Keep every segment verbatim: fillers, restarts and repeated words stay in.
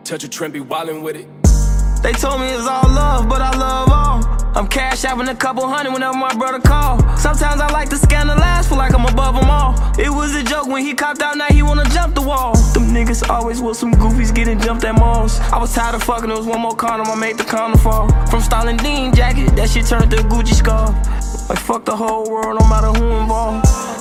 touch a trend, be wildin' with it. They told me it's all love, but I love all. I'm cash having a couple hundred whenever my brother call. Sometimes I like to scan the last, feel like I'm above them all. It was a joke when he copped out, now he wanna jump the wall. Them niggas always with some goofies getting jumped at malls. I was tired of fucking, there was one more condom, I made the condom fall. From styling Dean jacket, that shit turned to a Gucci scarf. Like fuck the whole world, no matter who involved.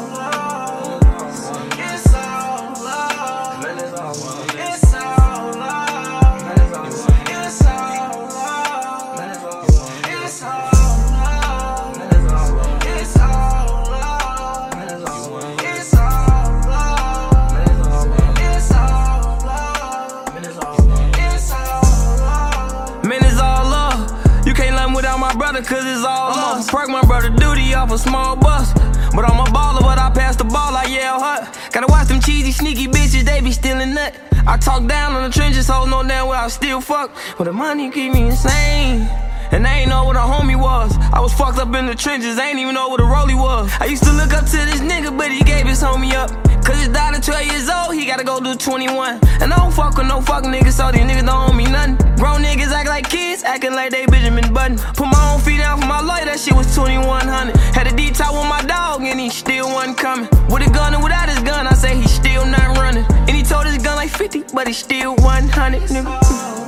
Without my brother, cause it's all I'm love. Off perk, my brother duty off a small bus. But I'm a baller, but I pass the ball, I yell hut. Gotta watch them cheesy, sneaky bitches, they be stealing nut. I talk down on the trenches, hoes know damn well I still fuck. But the money keep me insane. And I ain't know what a homie was. I was fucked up in the trenches, I ain't even know what a rollie was. I used to look up to this nigga, but he gave his homie up. Cause his daughter twelve years old, he gotta go do twenty-one. And I don't fuck with no fuck niggas, so these niggas don't owe me nothing. Grown niggas act like kids, acting like they Benjamin Button. Put my own feet down for my lawyer, that shit was twenty-one hundred. Had a D-top with my dog, and he still wasn't coming. With a gun and without his gun, I say he still not running. And he told his gun like fifty, but he still one hundred, nigga.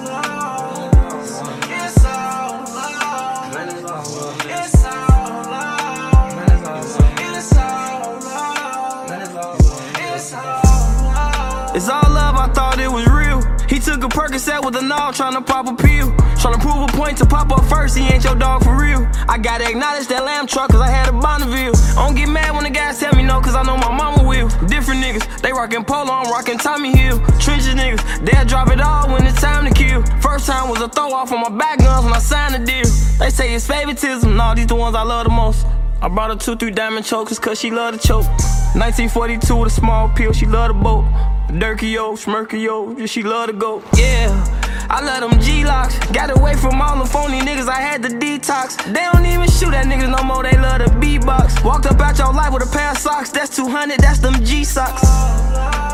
It's all love, I thought it was real. He took a Percocet with a knob, tryna pop a pill. Tryna prove a point to pop up first, he ain't your dog for real. I gotta acknowledge that lamb truck, cause I had a Bonneville. I don't get mad when the guys tell me no, cause I know my mama will. Different niggas, they rockin' Polo, I'm rockin' Tommy Hill. Trenches niggas, they'll drop it all when it's time to kill. First time was a throw off on my back guns when I signed the deal. They say it's favoritism, nah, these the ones I love the most. I brought her two, three diamond chokers, cause she love to choke. nineteen forty-two with a small pill, she love the boat. Durkio, Schmirkio, yeah, she love to go. Yeah, I love them G-locks. Got away from all the phony niggas, I had to detox. They don't even shoot at niggas no more, they love the beatbox. Walked up out your life with a pair of socks, that's two hundred, that's them G-socks.